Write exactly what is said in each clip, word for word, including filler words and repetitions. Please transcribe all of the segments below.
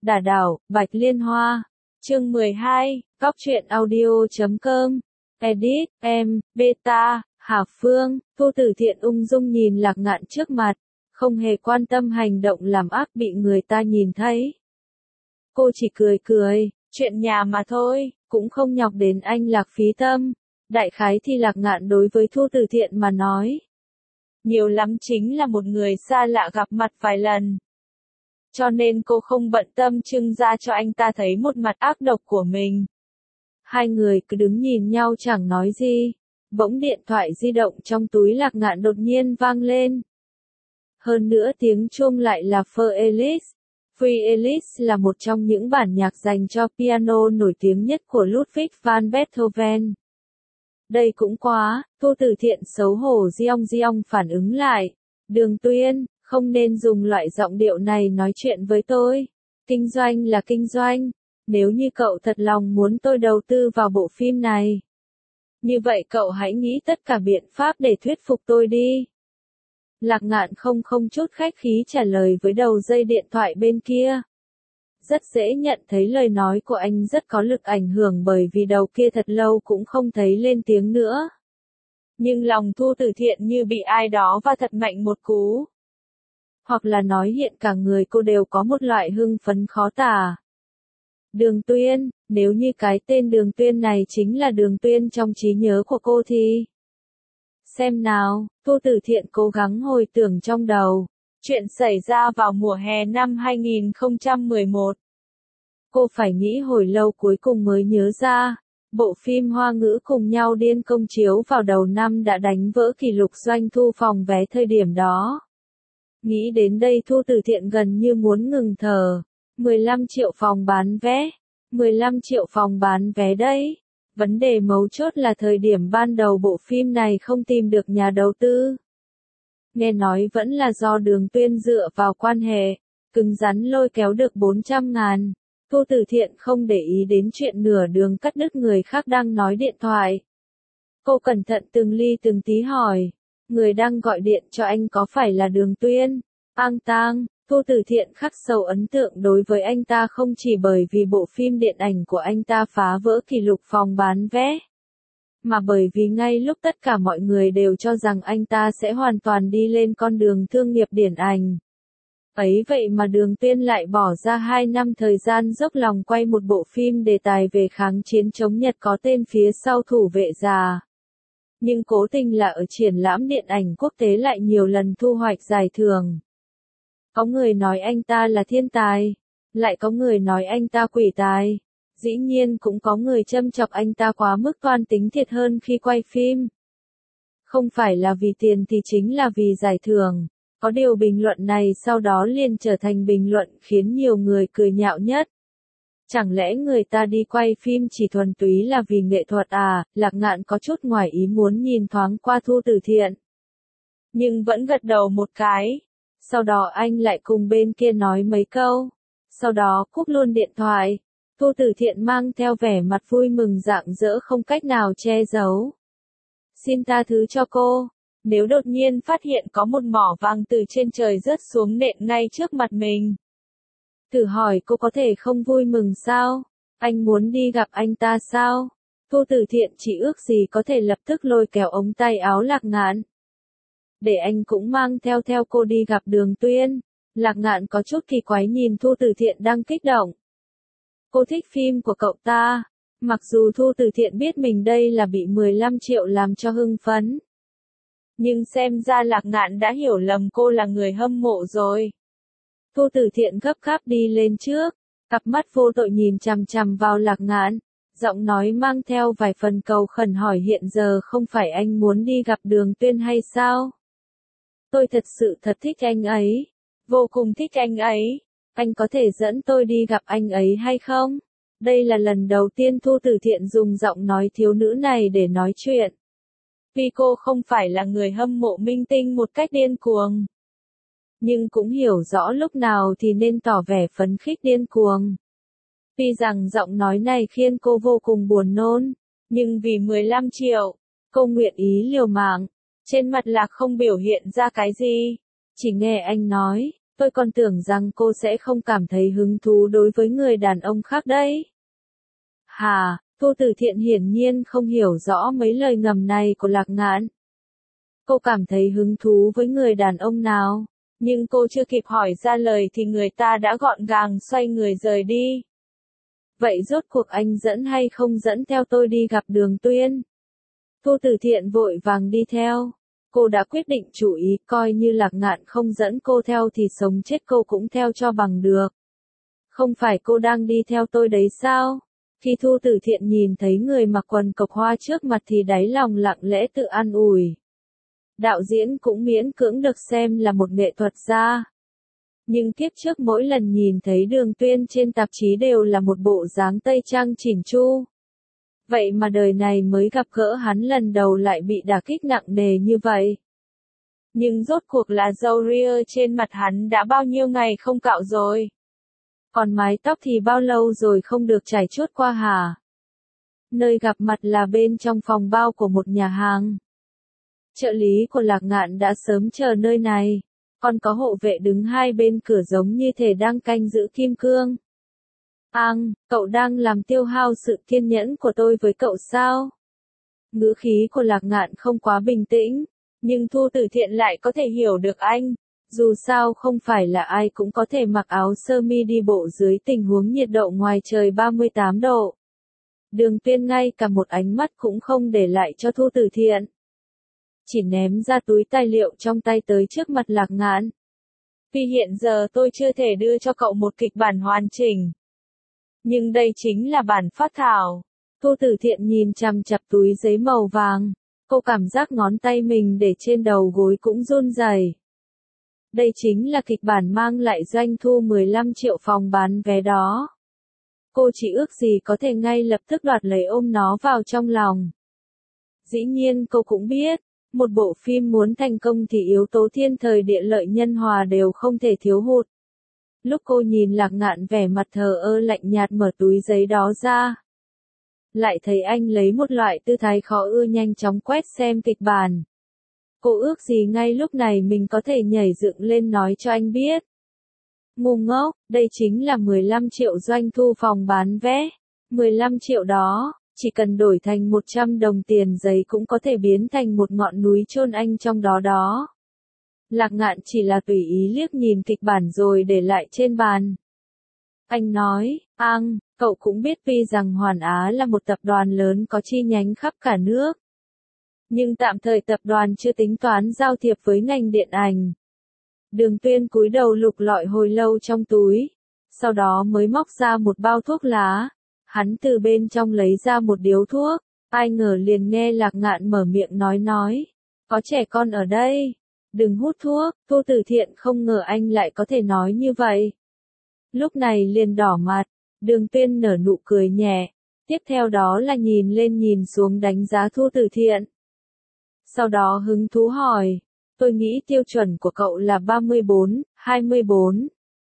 Đả đảo, Bạch Liên Hoa. Chương mười hai, Góc truyện audio chấm com. Edit, em, Beta, Hà Phương. Thu Tử Thiện ung dung nhìn Lạc Ngạn trước mặt, không hề quan tâm hành động làm ác bị người ta nhìn thấy. Cô chỉ cười cười, chuyện nhà mà thôi, cũng không nhọc đến anh Lạc phí tâm. Đại khái thì Lạc Ngạn đối với Thu Tử Thiện mà nói, nhiều lắm chính là một người xa lạ gặp mặt vài lần. Cho nên cô không bận tâm trưng ra cho anh ta thấy một mặt ác độc của mình. Hai người cứ đứng nhìn nhau chẳng nói gì. Bỗng điện thoại di động trong túi Lạc Ngạn đột nhiên vang lên. Hơn nữa tiếng chuông lại là Für Elise. Für Elise là một trong những bản nhạc dành cho piano nổi tiếng nhất của Ludwig van Beethoven. Đây cũng quá, Thu Tử Thiện xấu hổ giong giong phản ứng lại. Đường Tuyên, không nên dùng loại giọng điệu này nói chuyện với tôi. Kinh doanh là kinh doanh. Nếu như cậu thật lòng muốn tôi đầu tư vào bộ phim này, như vậy cậu hãy nghĩ tất cả biện pháp để thuyết phục tôi đi. Lạc Ngạn không không chút khách khí trả lời với đầu dây điện thoại bên kia. Rất dễ nhận thấy lời nói của anh rất có lực ảnh hưởng bởi vì đầu kia thật lâu cũng không thấy lên tiếng nữa. Nhưng lòng Thu Tử Thiện như bị ai đó va thật mạnh một cú. Hoặc là nói hiện cả người cô đều có một loại hưng phấn khó tả. Đường Tuyên, nếu như cái tên Đường Tuyên này chính là Đường Tuyên trong trí nhớ của cô thì... Xem nào, Thu Tử Thiện cố gắng hồi tưởng trong đầu. Chuyện xảy ra vào mùa hè năm hai nghìn không trăm mười một. Cô phải nghĩ hồi lâu cuối cùng mới nhớ ra. Bộ phim Hoa ngữ cùng nhau điên công chiếu vào đầu năm đã đánh vỡ kỷ lục doanh thu phòng vé thời điểm đó. Nghĩ đến đây Thu Tử Thiện gần như muốn ngừng thở. mười lăm triệu phòng bán vé. mười lăm triệu phòng bán vé đấy. Vấn đề mấu chốt là thời điểm ban đầu bộ phim này không tìm được nhà đầu tư. Nghe nói vẫn là do Đường Tuyên dựa vào quan hệ, cứng rắn lôi kéo được bốn trăm ngàn. Thu Tử Thiện không để ý đến chuyện nửa đường cắt đứt người khác đang nói điện thoại. Cô cẩn thận từng ly từng tí hỏi, người đang gọi điện cho anh có phải là Đường Tuyên? Ang Tang. Thu Tử Thiện khắc sâu ấn tượng đối với anh ta không chỉ bởi vì bộ phim điện ảnh của anh ta phá vỡ kỷ lục phòng bán vé, mà bởi vì ngay lúc tất cả mọi người đều cho rằng anh ta sẽ hoàn toàn đi lên con đường thương nghiệp điện ảnh. Ấy vậy mà Đường Tuyên lại bỏ ra hai năm thời gian dốc lòng quay một bộ phim đề tài về kháng chiến chống Nhật có tên phía sau Thủ vệ già. Nhưng cố tình là ở triển lãm điện ảnh quốc tế lại nhiều lần thu hoạch giải thưởng. Có người nói anh ta là thiên tài, lại có người nói anh ta quỷ tài. Dĩ nhiên cũng có người châm chọc anh ta quá mức toan tính thiệt hơn khi quay phim. Không phải là vì tiền thì chính là vì giải thưởng. Có điều bình luận này sau đó liền trở thành bình luận khiến nhiều người cười nhạo nhất. Chẳng lẽ người ta đi quay phim chỉ thuần túy là vì nghệ thuật à? Lạc Ngạn có chút ngoài ý muốn nhìn thoáng qua Thu Tử Thiện, nhưng vẫn gật đầu một cái. Sau đó anh lại cùng bên kia nói mấy câu. Sau đó cúp luôn điện thoại. Thu Tử Thiện mang theo vẻ mặt vui mừng rạng rỡ không cách nào che giấu. Xin tha thứ cho cô. Nếu đột nhiên phát hiện có một mỏ vàng từ trên trời rớt xuống nện ngay trước mặt mình. Thử hỏi cô có thể không vui mừng sao? Anh muốn đi gặp anh ta sao? Thu Tử Thiện chỉ ước gì có thể lập tức lôi kéo ống tay áo Lạc Ngạn. Để anh cũng mang theo theo cô đi gặp Đường Tuyên. Lạc Ngạn có chút kỳ quái nhìn Thu Tử Thiện đang kích động. Cô thích phim của cậu ta. Mặc dù Thu Tử Thiện biết mình đây là bị mười lăm triệu làm cho hưng phấn. Nhưng xem ra Lạc Ngạn đã hiểu lầm cô là người hâm mộ rồi. Thu Tử Thiện gấp gáp đi lên trước. Cặp mắt vô tội nhìn chằm chằm vào Lạc Ngạn. Giọng nói mang theo vài phần cầu khẩn hỏi hiện giờ không phải anh muốn đi gặp Đường Tuyên hay sao? Tôi thật sự thật thích anh ấy. Vô cùng thích anh ấy. Anh có thể dẫn tôi đi gặp anh ấy hay không? Đây là lần đầu tiên Thu Tử Thiện dùng giọng nói thiếu nữ này để nói chuyện. Vì cô không phải là người hâm mộ minh tinh một cách điên cuồng. Nhưng cũng hiểu rõ lúc nào thì nên tỏ vẻ phấn khích điên cuồng. Tuy rằng giọng nói này khiến cô vô cùng buồn nôn. Nhưng vì mười lăm triệu, cô nguyện ý liều mạng. Trên mặt Lạc không biểu hiện ra cái gì. Chỉ nghe anh nói, Tôi còn tưởng rằng cô sẽ không cảm thấy hứng thú đối với người đàn ông khác đấy. Hà, Thu Tử Thiện hiển nhiên không hiểu rõ mấy lời ngầm này của Lạc Ngạn. Cô cảm thấy hứng thú với người đàn ông nào, nhưng cô chưa kịp hỏi ra lời thì người ta đã gọn gàng xoay người rời đi. Vậy rốt cuộc anh dẫn hay không dẫn theo tôi đi gặp Đường Tuyên? Thu Tử Thiện vội vàng đi theo. Cô đã quyết định chủ ý, coi như Lạc Ngạn không dẫn cô theo thì sống chết cô cũng theo cho bằng được. Không phải cô đang đi theo tôi đấy sao? Khi Thu Tử Thiện nhìn thấy người mặc quần cộc hoa trước mặt thì đáy lòng lặng lẽ tự an ủi. Đạo diễn cũng miễn cưỡng được xem là một nghệ thuật gia. Nhưng kiếp trước mỗi lần nhìn thấy Đường Tuyên trên tạp chí đều là một bộ dáng tây trang chỉn chu. Vậy mà đời này mới gặp gỡ hắn lần đầu lại bị đả kích nặng nề như vậy. Nhưng rốt cuộc là râu ria trên mặt hắn đã bao nhiêu ngày không cạo rồi? Còn mái tóc thì bao lâu rồi không được chải chuốt qua hả? Nơi gặp mặt là bên trong phòng bao của một nhà hàng. Trợ lý của Lạc Ngạn đã sớm chờ nơi này, còn có hộ vệ đứng hai bên cửa giống như thể đang canh giữ kim cương. Ang, cậu đang làm tiêu hao sự kiên nhẫn của tôi với cậu sao? Ngữ khí của Lạc Ngạn không quá bình tĩnh, nhưng Thu Tử Thiện lại có thể hiểu được anh. Dù sao không phải là ai cũng có thể mặc áo sơ mi đi bộ dưới tình huống nhiệt độ ngoài trời ba mươi tám độ. Đường Tuyên ngay cả một ánh mắt cũng không để lại cho Thu Tử Thiện. Chỉ ném ra túi tài liệu trong tay tới trước mặt Lạc Ngạn. Vì hiện giờ tôi chưa thể đưa cho cậu một kịch bản hoàn chỉnh. Nhưng đây chính là bản phát thảo. Thu Tử Thiện nhìn chằm chằm túi giấy màu vàng. Cô cảm giác ngón tay mình để trên đầu gối cũng run rẩy. Đây chính là kịch bản mang lại doanh thu mười lăm triệu phòng bán vé đó. Cô chỉ ước gì có thể ngay lập tức đoạt lấy ôm nó vào trong lòng. Dĩ nhiên cô cũng biết, một bộ phim muốn thành công thì yếu tố thiên thời địa lợi nhân hòa đều không thể thiếu hụt. Lúc cô nhìn Lạc Ngạn vẻ mặt thờ ơ lạnh nhạt mở túi giấy đó ra. Lại thấy anh lấy một loại tư thái khó ưa nhanh chóng quét xem kịch bản. Cô ước gì ngay lúc này mình có thể nhảy dựng lên nói cho anh biết. Ngu ngốc, đây chính là mười lăm triệu doanh thu phòng bán vé. mười lăm triệu đó, chỉ cần đổi thành một trăm đồng tiền giấy cũng có thể biến thành một ngọn núi chôn anh trong đó đó. Lạc Ngạn chỉ là tùy ý liếc nhìn kịch bản rồi để lại trên bàn. Anh nói, Ang, cậu cũng biết vì rằng Hoàn Á là một tập đoàn lớn có chi nhánh khắp cả nước. Nhưng tạm thời tập đoàn chưa tính toán giao thiệp với ngành điện ảnh. Đường Tuyên cúi đầu lục lọi hồi lâu trong túi, sau đó mới móc ra một bao thuốc lá. Hắn từ bên trong lấy ra một điếu thuốc, ai ngờ liền nghe Lạc Ngạn mở miệng nói nói. Có trẻ con ở đây, đừng hút thuốc. Thu Tử Thiện không ngờ anh lại có thể nói như vậy. Lúc này liền đỏ mặt, Đường Tuyên nở nụ cười nhẹ, tiếp theo đó là nhìn lên nhìn xuống đánh giá Thu Tử Thiện. Sau đó hứng thú hỏi, tôi nghĩ tiêu chuẩn của cậu là ba mươi bốn, hai mươi bốn,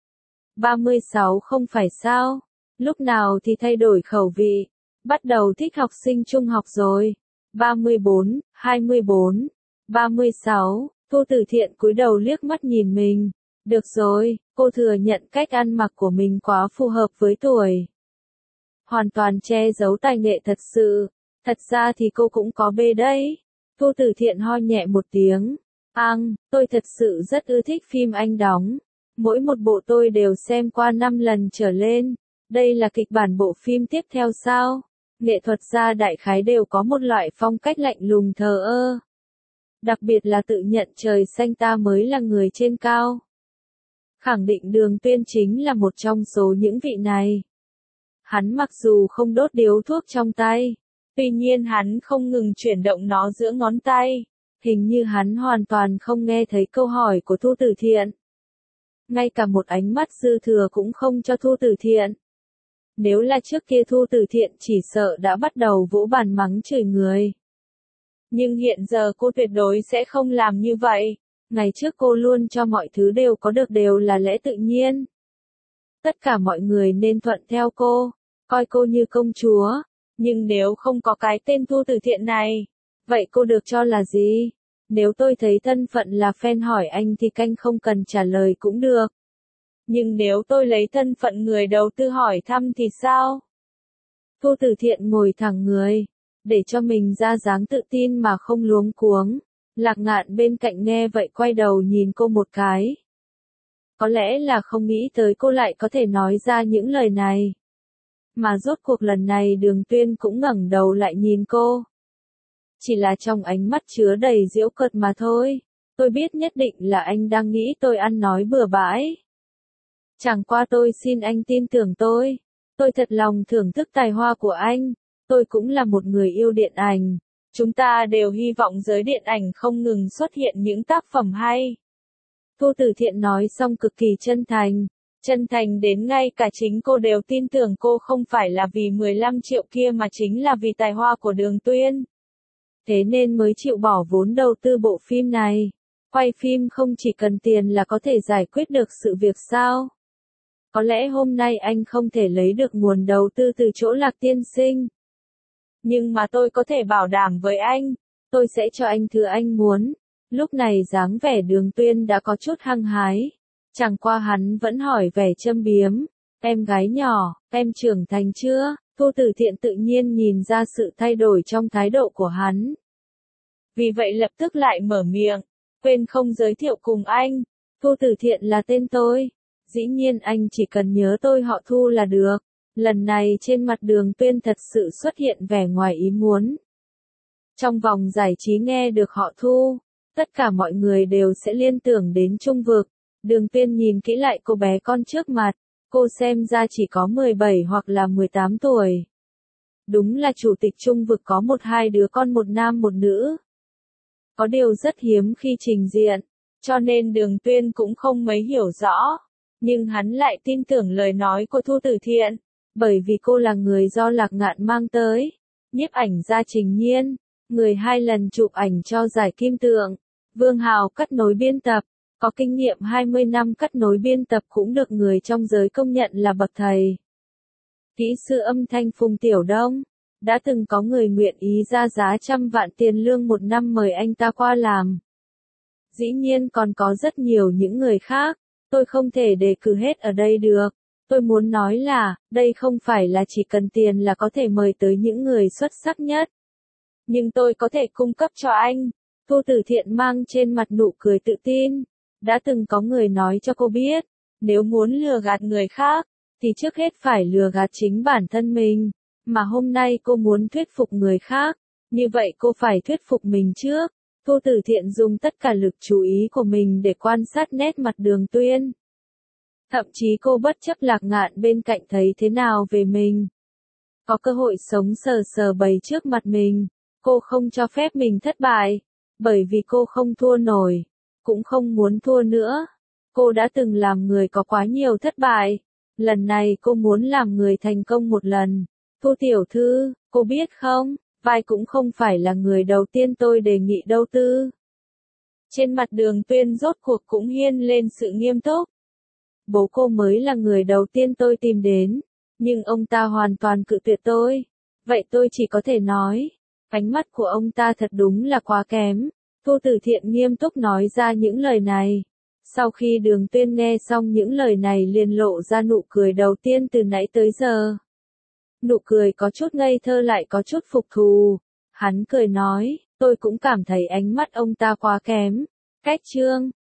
ba mươi sáu không phải sao? Lúc nào thì thay đổi khẩu vị, bắt đầu thích học sinh trung học rồi. ba mươi bốn, hai mươi bốn, ba mươi sáu, Thu Tử Thiện cúi đầu liếc mắt nhìn mình. Được rồi, cô thừa nhận cách ăn mặc của mình quá phù hợp với tuổi. Hoàn toàn che giấu tài nghệ thật sự. Thật ra thì cô cũng có bê đấy. Thu Tử Thiện ho nhẹ một tiếng. Ang, tôi thật sự rất ưa thích phim anh đóng. Mỗi một bộ tôi đều xem qua năm lần trở lên. Đây là kịch bản bộ phim tiếp theo sao? Nghệ thuật gia đại khái đều có một loại phong cách lạnh lùng thờ ơ. Đặc biệt là tự nhận trời xanh ta mới là người trên cao. Khẳng định Đường Tuyên chính là một trong số những vị này. Hắn mặc dù không đốt điếu thuốc trong tay, tuy nhiên hắn không ngừng chuyển động nó giữa ngón tay. Hình như hắn hoàn toàn không nghe thấy câu hỏi của Thu Tử Thiện. Ngay cả một ánh mắt dư thừa cũng không cho Thu Tử Thiện. Nếu là trước kia Thu Tử Thiện chỉ sợ đã bắt đầu vỗ bàn mắng chửi người. Nhưng hiện giờ cô tuyệt đối sẽ không làm như vậy. Ngày trước cô luôn cho mọi thứ đều có được đều là lẽ tự nhiên. Tất cả mọi người nên thuận theo cô, coi cô như công chúa. Nhưng nếu không có cái tên Thu Tử Thiện này, vậy cô được cho là gì? Nếu tôi thấy thân phận là fan hỏi anh thì canh không cần trả lời cũng được. Nhưng nếu tôi lấy thân phận người đầu tư hỏi thăm thì sao? Thu Tử Thiện ngồi thẳng người, để cho mình ra dáng tự tin mà không luống cuống. Lạc Ngạn bên cạnh nghe vậy quay đầu nhìn cô một cái. Có lẽ là không nghĩ tới cô lại có thể nói ra những lời này. Mà rốt cuộc lần này Đường Tuyên cũng ngẩng đầu lại nhìn cô. Chỉ là trong ánh mắt chứa đầy giễu cợt mà thôi. Tôi biết nhất định là anh đang nghĩ tôi ăn nói bừa bãi. Chẳng qua tôi xin anh tin tưởng tôi. Tôi thật lòng thưởng thức tài hoa của anh. Tôi cũng là một người yêu điện ảnh. Chúng ta đều hy vọng giới điện ảnh không ngừng xuất hiện những tác phẩm hay. Thu Tử Thiện nói xong cực kỳ chân thành. Chân thành đến ngay cả chính cô đều tin tưởng cô không phải là vì mười lăm triệu kia mà chính là vì tài hoa của Đường Tuyên. Thế nên mới chịu bỏ vốn đầu tư bộ phim này. Quay phim không chỉ cần tiền là có thể giải quyết được sự việc sao? Có lẽ hôm nay anh không thể lấy được nguồn đầu tư từ chỗ Lạc tiên sinh. Nhưng mà tôi có thể bảo đảm với anh, tôi sẽ cho anh thứ anh muốn. Lúc này dáng vẻ Đường Tuyên đã có chút hăng hái. Chẳng qua hắn vẫn hỏi vẻ châm biếm. Em gái nhỏ, em trưởng thành chưa? Thu Tử Thiện tự nhiên nhìn ra sự thay đổi trong thái độ của hắn. Vì vậy lập tức lại mở miệng. Quên không giới thiệu cùng anh. Thu Tử Thiện là tên tôi. Dĩ nhiên anh chỉ cần nhớ tôi họ Thu là được. Lần này trên mặt Đường Tuyên thật sự xuất hiện vẻ ngoài ý muốn. Trong vòng giải trí nghe được họ Thu, tất cả mọi người đều sẽ liên tưởng đến Trung Vực. Đường Tuyên nhìn kỹ lại cô bé con trước mặt, cô xem ra chỉ có mười bảy hoặc là mười tám tuổi. Đúng là chủ tịch Trung Vực có một hai đứa con một nam một nữ. Có điều rất hiếm khi trình diện, cho nên Đường Tuyên cũng không mấy hiểu rõ. Nhưng hắn lại tin tưởng lời nói của Thu Tử Thiện, bởi vì cô là người do Lạc Ngạn mang tới. Nhiếp ảnh gia Trình Nhiên, người hai lần chụp ảnh cho giải Kim Tượng. Vương Hào cắt nối biên tập, có kinh nghiệm hai mươi năm cắt nối biên tập cũng được người trong giới công nhận là bậc thầy. Kỹ sư âm thanh Phùng Tiểu Đông, đã từng có người nguyện ý ra giá trăm vạn tiền lương một năm mời anh ta qua làm. Dĩ nhiên còn có rất nhiều những người khác, tôi không thể đề cử hết ở đây được. Tôi muốn nói là, đây không phải là chỉ cần tiền là có thể mời tới những người xuất sắc nhất. Nhưng tôi có thể cung cấp cho anh. Thu Tử Thiện mang trên mặt nụ cười tự tin. Đã từng có người nói cho cô biết, nếu muốn lừa gạt người khác, thì trước hết phải lừa gạt chính bản thân mình. Mà hôm nay cô muốn thuyết phục người khác, như vậy cô phải thuyết phục mình trước. Thu Tử Thiện dùng tất cả lực chú ý của mình để quan sát nét mặt Đường Tuyên. Thậm chí cô bất chấp Lạc Ngạn bên cạnh thấy thế nào về mình. Có cơ hội sống sờ sờ bày trước mặt mình, cô không cho phép mình thất bại, bởi vì cô không thua nổi, cũng không muốn thua nữa. Cô đã từng làm người có quá nhiều thất bại, lần này cô muốn làm người thành công một lần. Thu tiểu thư, cô biết không, vai cũng không phải là người đầu tiên tôi đề nghị đầu tư. Trên mặt Đường Tuyên rốt cuộc cũng hiên lên sự nghiêm túc. Bố cô mới là người đầu tiên tôi tìm đến, nhưng ông ta hoàn toàn cự tuyệt tôi. Vậy tôi chỉ có thể nói, ánh mắt của ông ta thật đúng là quá kém. Thu Tử Thiện nghiêm túc nói ra những lời này. Sau khi Đường Tuyên nghe xong những lời này liền lộ ra nụ cười đầu tiên từ nãy tới giờ. Nụ cười có chút ngây thơ lại có chút phục thù. Hắn cười nói, tôi cũng cảm thấy ánh mắt ông ta quá kém. Cách trương,